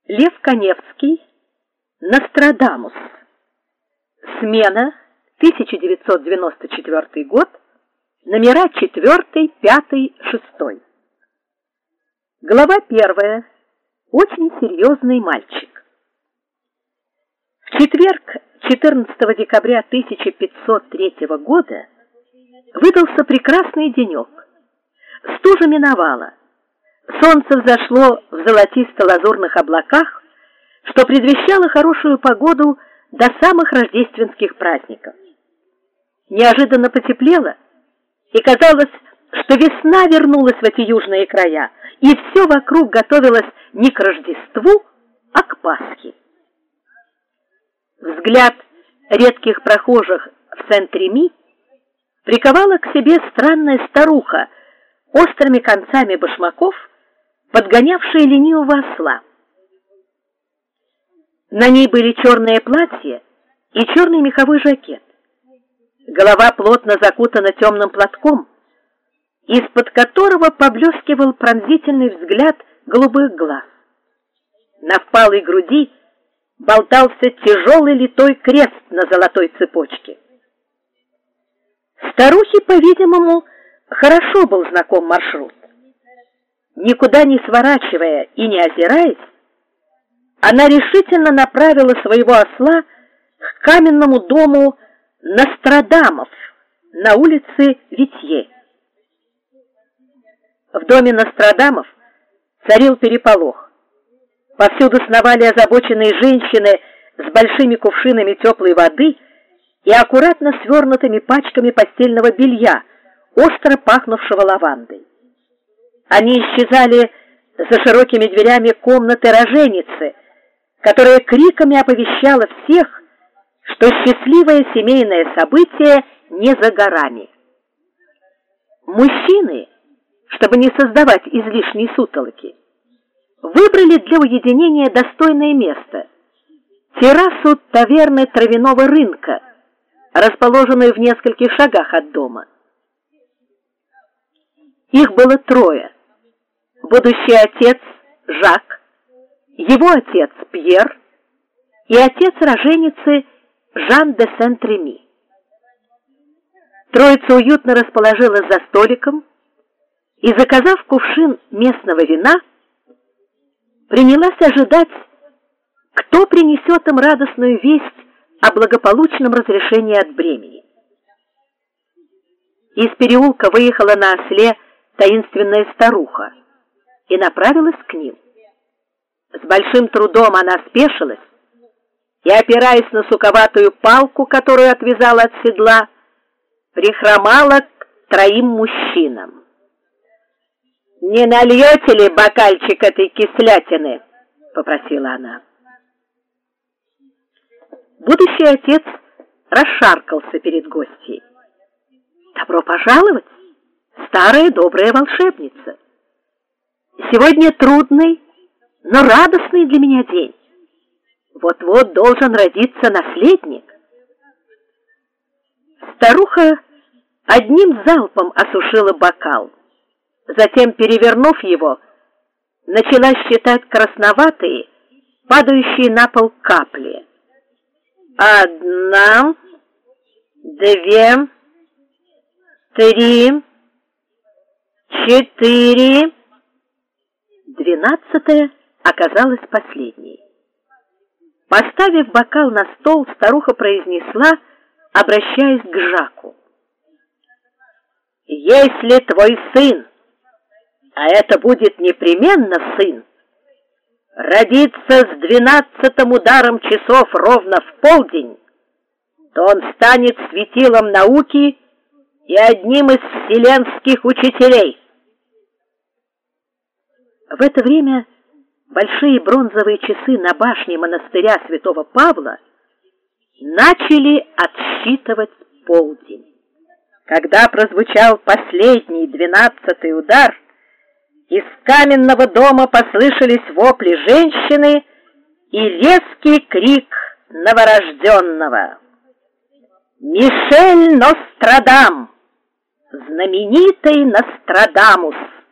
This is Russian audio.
Лев Каневский, Нострадамус. Смена, 1994 год, номера 4, 5, 6. Глава 1. Очень серьезный мальчик. В четверг, 14 декабря 1503 года, выдался прекрасный денек. Стужа миновала. Солнце взошло в золотисто-лазурных облаках, что предвещало хорошую погоду до самых рождественских праздников. Неожиданно потеплело, и казалось, что весна вернулась в эти южные края, и все вокруг готовилось не к Рождеству, а к Пасхе. Взгляд редких прохожих в Сент-Реми приковала к себе странная старуха, острыми концами башмаков, подгонявшая ленивого осла. На ней были черное платье и черный меховой жакет. Голова плотно закутана темным платком, из-под которого поблескивал пронзительный взгляд голубых глаз. На впалой груди болтался тяжелый литой крест на золотой цепочке. Старухе, по-видимому, хорошо был знаком маршрут. Никуда не сворачивая и не озираясь, она решительно направила своего осла к каменному дому Нострадамов на улице Витье. В доме Нострадамов царил переполох. Повсюду сновали озабоченные женщины с большими кувшинами теплой воды и аккуратно свернутыми пачками постельного белья, остро пахнувшего лавандой. Они исчезали за широкими дверями комнаты роженицы, которая криками оповещала всех, что счастливое семейное событие не за горами. Мужчины, чтобы не создавать излишней сутолоки, выбрали для уединения достойное место – террасу таверны Травяного рынка, расположенную в нескольких шагах от дома. Их было трое: будущий отец Жак, его отец Пьер и отец роженицы Жан де Сент-Реми. Троица уютно расположилась за столиком и, заказав кувшин местного вина, принялась ожидать, кто принесет им радостную весть о благополучном разрешении от бремени. Из переулка выехала на осле таинственная старуха и направилась к ним. С большим трудом она спешилась и, опираясь на суковатую палку, которую отвязала от седла, прихромала к троим мужчинам. «Не нальете ли бокальчик этой кислятины?» — попросила она. Будущий отец расшаркался перед гостьей. «Добро пожаловать, старая добрая волшебница! Сегодня трудный, но радостный для меня день. Вот-вот должен родиться наследник». Старуха одним залпом осушила бокал. Затем, перевернув его, начала считать красноватые, падающие на пол капли. 1, 2, 3, 4. 12-я оказалась последней. Поставив бокал на стол, старуха произнесла, обращаясь к Жаку: «Если твой сын, а это будет непременно сын, родится с 12-м ударом часов ровно в полдень, то он станет светилом науки и одним из вселенских учителей». В это время большие бронзовые часы на башне монастыря святого Павла начали отсчитывать полдень. Когда прозвучал последний 12-й удар, из каменного дома послышались вопли женщины и резкий крик новорожденного: «Мишель Нострадам! Знаменитый Нострадамус!»